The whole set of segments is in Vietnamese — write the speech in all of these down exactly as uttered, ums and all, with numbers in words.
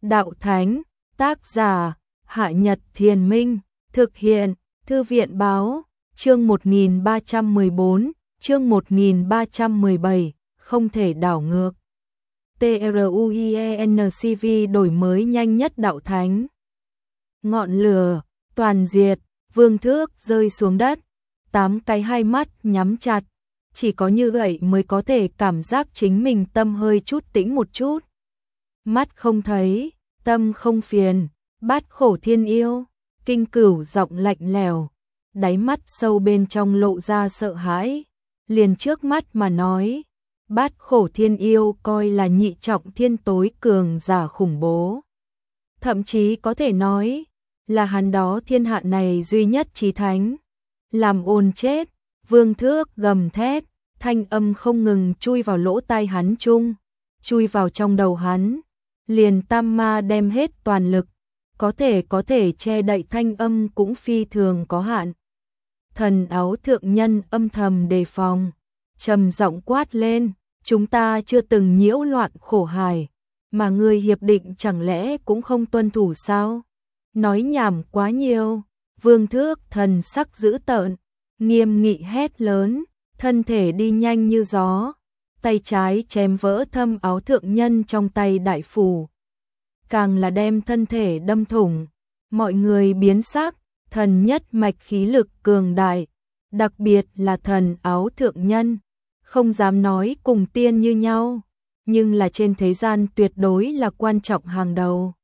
Đạo Thánh, tác giả, Hạ Nhật Thiền Minh, thực hiện, Thư viện Báo, chương một nghìn ba trăm mười bốn, chương một nghìn ba trăm mười bảy, không thể đảo ngược. TRUIENCV đổi mới nhanh nhất Đạo Thánh. Ngọn lửa, toàn diệt, vương thước rơi xuống đất, tám cái hai mắt nhắm chặt, chỉ có như vậy mới có thể cảm giác chính mình tâm hơi chút tĩnh một chút. Mắt không thấy, tâm không phiền, bát khổ thiên yêu, Kinh Cửu giọng lạnh lẽo, đáy mắt sâu bên trong lộ ra sợ hãi, liền trước mắt mà nói, bát khổ thiên yêu coi là nhị trọng thiên tối cường giả khủng bố. Thậm chí có thể nói, là hắn đó thiên hạ này duy nhất chí thánh. Làm ồn chết, vương thước gầm thét, thanh âm không ngừng chui vào lỗ tai hắn chung, chui vào trong đầu hắn, liền tam ma đem hết toàn lực, có thể có thể che đậy thanh âm cũng phi thường có hạn. Thần áo thượng nhân âm thầm đề phòng, trầm giọng quát lên, chúng ta chưa từng nhiễu loạn khổ hải, mà người hiệp định chẳng lẽ cũng không tuân thủ sao? Nói nhảm quá nhiều, vương thước thần sắc dữ tợn, nghiêm nghị hét lớn, thân thể đi nhanh như gió, tay trái chém vỡ thâm áo thượng nhân trong tay đại phủ. Càng là đem thân thể đâm thủng, mọi người biến sắc, thần nhất mạch khí lực cường đại, đặc biệt là thần áo thượng nhân, không dám nói cùng tiên như nhau, nhưng là trên thế gian tuyệt đối là quan trọng hàng đầu.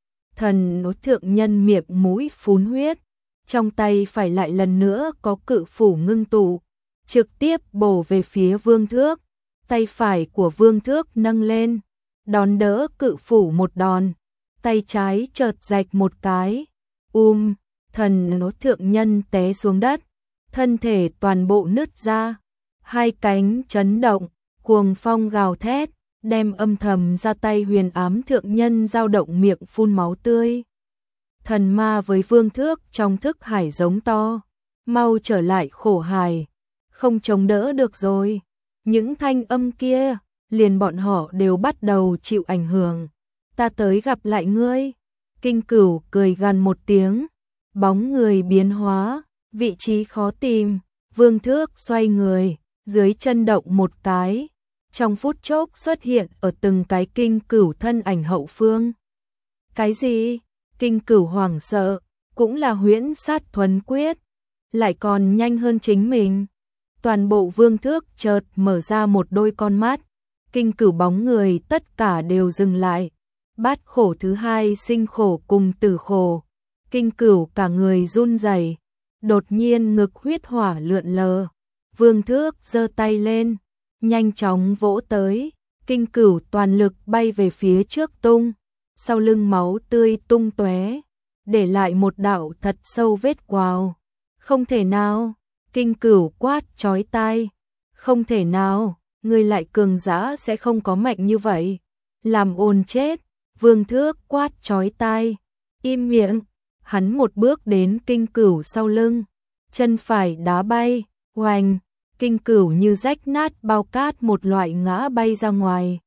Thần áo thượng nhân miệng mũi phun huyết, trong tay phải lại lần nữa có cự phủ ngưng tụ, trực tiếp bổ về phía vương thước, tay phải của vương thước nâng lên, đón đỡ cự phủ một đòn, tay trái chợt rạch một cái, um, thần áo thượng nhân té xuống đất, thân thể toàn bộ nứt ra, hai cánh chấn động, cuồng phong gào thét, đem âm thầm ra tay huyền ám thượng nhân dao động miệng phun máu tươi. Thần ma với vương thước trong thức hải giống to, mau trở lại khổ hải, không chống đỡ được rồi. Những thanh âm kia, liền bọn họ đều bắt đầu chịu ảnh hưởng. Ta tới gặp lại ngươi. Kinh Cửu cười gằn một tiếng, bóng người biến hóa, vị trí khó tìm, vương thước xoay người, dưới chân động một cái, trong phút chốc xuất hiện ở từng cái Kinh Cửu thân ảnh hậu phương. Cái gì? Kinh Cửu hoảng sợ, cũng là huyễn sát thuần quyết, lại còn nhanh hơn chính mình. Toàn bộ vương thước chợt mở ra một đôi con mắt, Kinh Cửu bóng người tất cả đều dừng lại. Bát khổ thứ hai sinh khổ cùng tử khổ, Kinh Cửu cả người run rẩy, đột nhiên ngực huyết hỏa lượn lờ, vương thước giơ tay lên, nhanh chóng vỗ tới, Kinh Cửu toàn lực bay về phía trước tung, sau lưng máu tươi tung tóe, để lại một đạo thật sâu vết quào. Không thể nào, Kinh Cửu quát chói tai, không thể nào, người lại cường giả sẽ không có mạnh như vậy. Làm ồn chết, vương thước quát chói tai, im miệng, hắn một bước đến Kinh Cửu sau lưng, chân phải đá bay, oành, Kinh Cửu như rách nát bao cát một loại ngã bay ra ngoài.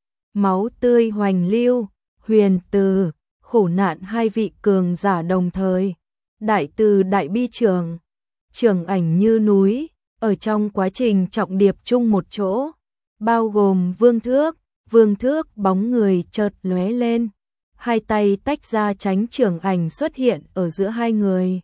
Máu tươi hoành lưu, huyền từ, khổ nạn hai vị cường giả đồng thời, đại từ đại bi trường, trường ảnh như núi, ở trong quá trình trọng điệp chung một chỗ, bao gồm vương thước, vương thước bóng người chợt lóe lên, hai tay tách ra tránh trường ảnh xuất hiện ở giữa hai người.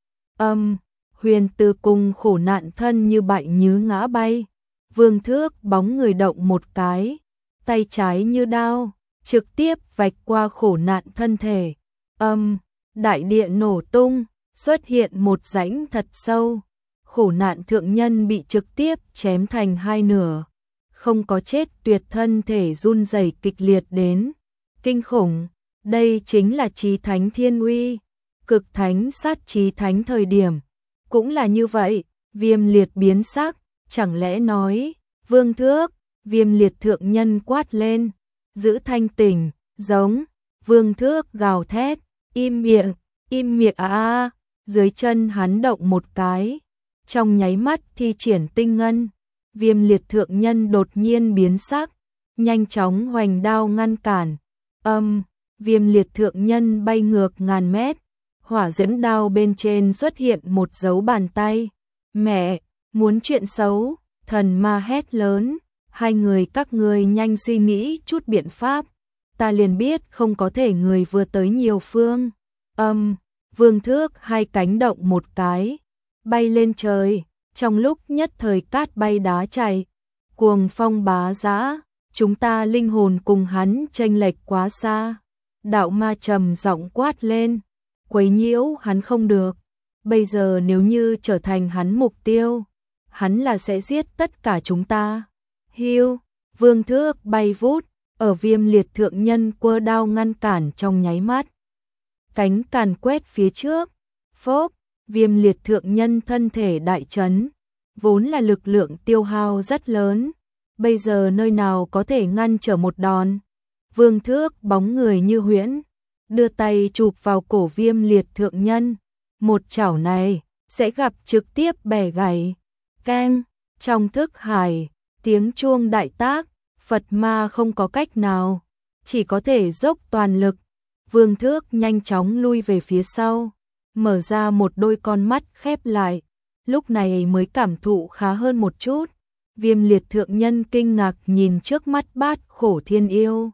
Âm, huyền từ cùng khổ nạn thân như bại nhứ ngã bay, vương thước bóng người động một cái, tay trái như đao, trực tiếp vạch qua khổ nạn thân thể. Âm, đại địa nổ tung, xuất hiện một rãnh thật sâu, khổ nạn thượng nhân bị trực tiếp chém thành hai nửa, không có chết tuyệt, thân thể run rẩy kịch liệt đến kinh khủng. Đây chính là chí thánh thiên uy, cực thánh sát chí thánh thời điểm, cũng là như vậy. Viêm liệt biến sắc, chẳng lẽ nói, vương thước, viêm liệt thượng nhân quát lên, giữ thanh tỉnh, giống, vương thước gào thét, im miệng, im miệng a a, dưới chân hắn động một cái, trong nháy mắt thi triển tinh ngân, viêm liệt thượng nhân đột nhiên biến sắc, nhanh chóng hoành đao ngăn cản, âm, Viêm liệt thượng nhân bay ngược ngàn mét, hỏa dẫn đao bên trên xuất hiện một dấu bàn tay. Mẹ, muốn chuyện xấu, thần ma hét lớn, hai người các ngươi nhanh suy nghĩ chút biện pháp, ta liền biết không có thể người vừa tới nhiều phương. Âm, Vương Thước hai cánh động một cái, bay lên trời, trong lúc nhất thời cát bay đá chạy, cuồng phong bá dã, chúng ta linh hồn cùng hắn chênh lệch quá xa. Đạo ma trầm giọng quát lên, quấy nhiễu hắn không được, bây giờ nếu như trở thành hắn mục tiêu, hắn là sẽ giết tất cả chúng ta. Hiu, Vương Thước bay vút, ở viêm liệt thượng nhân quơ đao ngăn cản trong nháy mắt. Cánh càn quét phía trước, phốp, viêm liệt thượng nhân thân thể đại chấn, vốn là lực lượng tiêu hao rất lớn, bây giờ nơi nào có thể ngăn trở một đòn. Vương Thước bóng người như huyễn, đưa tay chụp vào cổ viêm liệt thượng nhân, một chảo này sẽ gặp trực tiếp bẻ gãy. Keng, trong thức hải, tiếng chuông đại tác, Phật ma không có cách nào, chỉ có thể dốc toàn lực. Vương Thước nhanh chóng lui về phía sau, mở ra một đôi con mắt khép lại, lúc này mới cảm thụ khá hơn một chút. Viêm liệt thượng nhân kinh ngạc nhìn trước mắt Bát Khổ Thiên Yêu.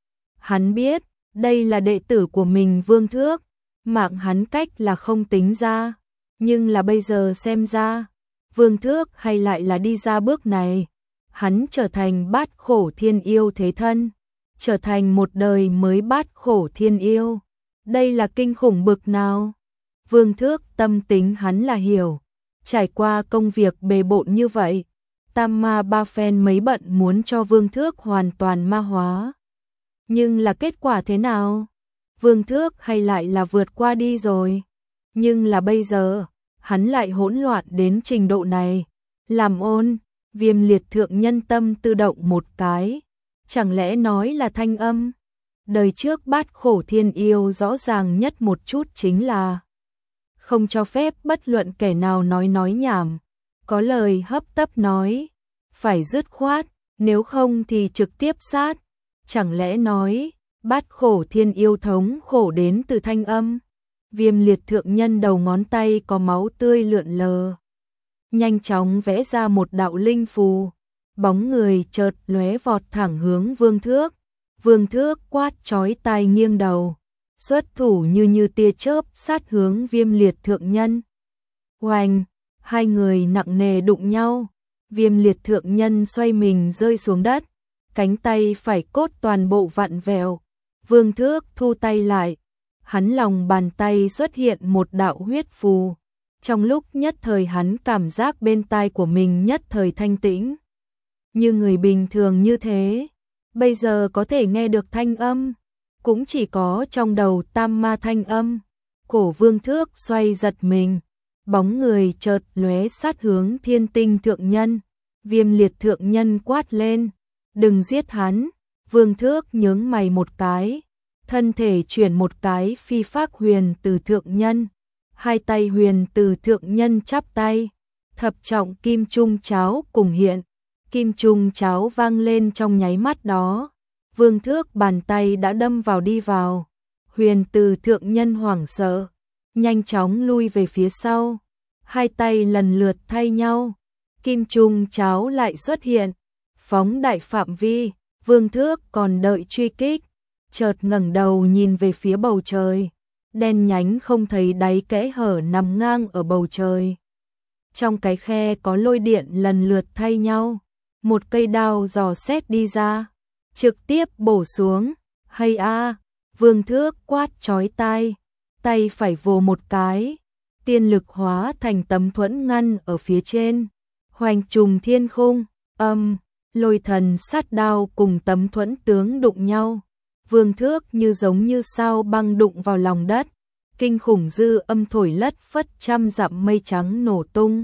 Hắn biết, đây là đệ tử của mình Vương Thước, mạng hắn cách là không tính ra, nhưng là bây giờ xem ra, Vương Thước hay lại là đi ra bước này, hắn trở thành Bát Khổ Thiên Yêu thế thân, trở thành một đời mới Bát Khổ Thiên Yêu. Đây là kinh khủng bực nào? Vương Thước tâm tính hắn là hiểu, trải qua công việc bề bộn như vậy, Tam Ma Ba Phen mấy bận muốn cho Vương Thước hoàn toàn ma hóa. Nhưng là kết quả thế nào? Vương Thước hay lại là vượt qua đi rồi. Nhưng là bây giờ, hắn lại hỗn loạn đến trình độ này. Làm ôn, viêm liệt thượng nhân tâm tự động một cái. Chẳng lẽ nói là thanh âm? Đời trước Bát Khổ Thiên Yêu rõ ràng nhất một chút chính là không cho phép bất luận kẻ nào nói nói nhảm. Có lời hấp tấp nói, phải dứt khoát, nếu không thì trực tiếp sát. Chẳng lẽ nói, Bát Khổ Thiên Yêu thống khổ đến từ thanh âm? Viêm liệt thượng nhân đầu ngón tay có máu tươi lượn lờ, nhanh chóng vẽ ra một đạo linh phù, bóng người chợt lóe vọt thẳng hướng Vương Thước. Vương Thước quát chói tai nghiêng đầu, xuất thủ như như tia chớp sát hướng viêm liệt thượng nhân. Oanh, hai người nặng nề đụng nhau, viêm liệt thượng nhân xoay mình rơi xuống đất, cánh tay phải cốt toàn bộ vặn vẹo. Vương Thước thu tay lại, hắn lòng bàn tay xuất hiện một đạo huyết phù. Trong lúc nhất thời hắn cảm giác bên tai của mình nhất thời thanh tĩnh. Như người bình thường như thế, bây giờ có thể nghe được thanh âm, cũng chỉ có trong đầu tam ma thanh âm. Cổ Vương Thước xoay giật mình, bóng người chợt lóe sát hướng Thiên Tinh thượng nhân. Viêm liệt thượng nhân quát lên, đừng giết hắn. Vương Thước nhướng mày một cái, thân thể chuyển một cái phi phác huyền từ thượng nhân, hai tay huyền từ thượng nhân chắp tay, thập trọng kim trung cháo cùng hiện, kim trung cháo vang lên trong nháy mắt đó. Vương Thước bàn tay đã đâm vào đi vào, huyền từ thượng nhân hoảng sợ, nhanh chóng lui về phía sau, hai tay lần lượt thay nhau, kim trung cháo lại xuất hiện, phóng đại phạm vi. Vương Thước còn đợi truy kích, chợt ngẩng đầu nhìn về phía bầu trời, đen nhánh không thấy đáy kẽ hở nằm ngang ở bầu trời. Trong cái khe có lôi điện lần lượt thay nhau, một cây đao dò xét đi ra, trực tiếp bổ xuống. Hay a, Vương Thước quát chói tai, tay phải vồ một cái, tiên lực hóa thành tấm thuẫn ngăn ở phía trên, hoành trùng thiên khung. Âm, lôi thần sát đao cùng tấm thuẫn tướng đụng nhau. Vương Thước như giống như sao băng đụng vào lòng đất, kinh khủng dư âm thổi lất phất trăm dặm mây trắng nổ tung,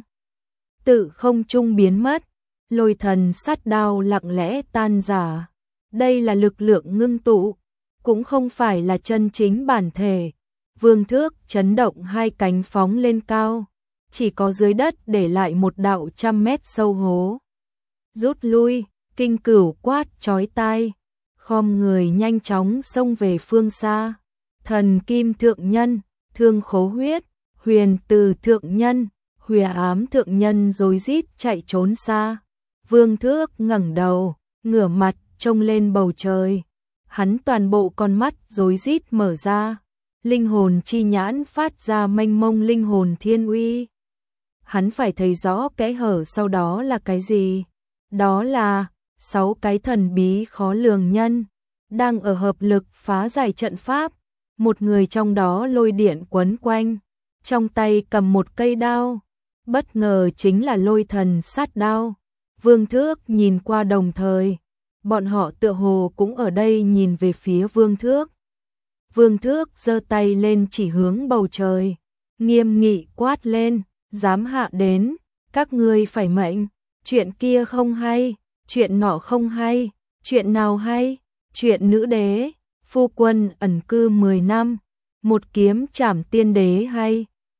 tự không trung biến mất. Lôi thần sát đao lặng lẽ tan rã. Đây là lực lượng ngưng tụ, cũng không phải là chân chính bản thể. Vương Thước chấn động hai cánh phóng lên cao, chỉ có dưới đất để lại một đạo trăm mét sâu hố. Rút lui, kinh cửu quát chói tai, khom người nhanh chóng xông về phương xa. Thần kim thượng nhân, thương khố huyết, huyền từ thượng nhân, huyền ám thượng nhân rối rít chạy trốn xa. Vương Thước ngẩng đầu, ngửa mặt trông lên bầu trời. Hắn toàn bộ con mắt rối rít mở ra, linh hồn chi nhãn phát ra mênh mông linh hồn thiên uy. Hắn phải thấy rõ kẽ hở sau đó là cái gì. Đó là sáu cái thần bí khó lường nhân đang ở hợp lực phá giải trận pháp. Một người trong đó lôi điện quấn quanh, trong tay cầm một cây đao, bất ngờ chính là lôi thần sát đao. Vương Thước nhìn qua đồng thời, bọn họ tựa hồ cũng ở đây nhìn về phía Vương Thước. Vương Thước giơ tay lên chỉ hướng bầu trời, nghiêm nghị quát lên, dám hạ đến, các ngươi phải mệnh, chuyện kia không hay, chuyện nọ không hay, chuyện nào hay, chuyện nữ đế, phu quân ẩn cư mười năm, một kiếm trảm tiên đế hay.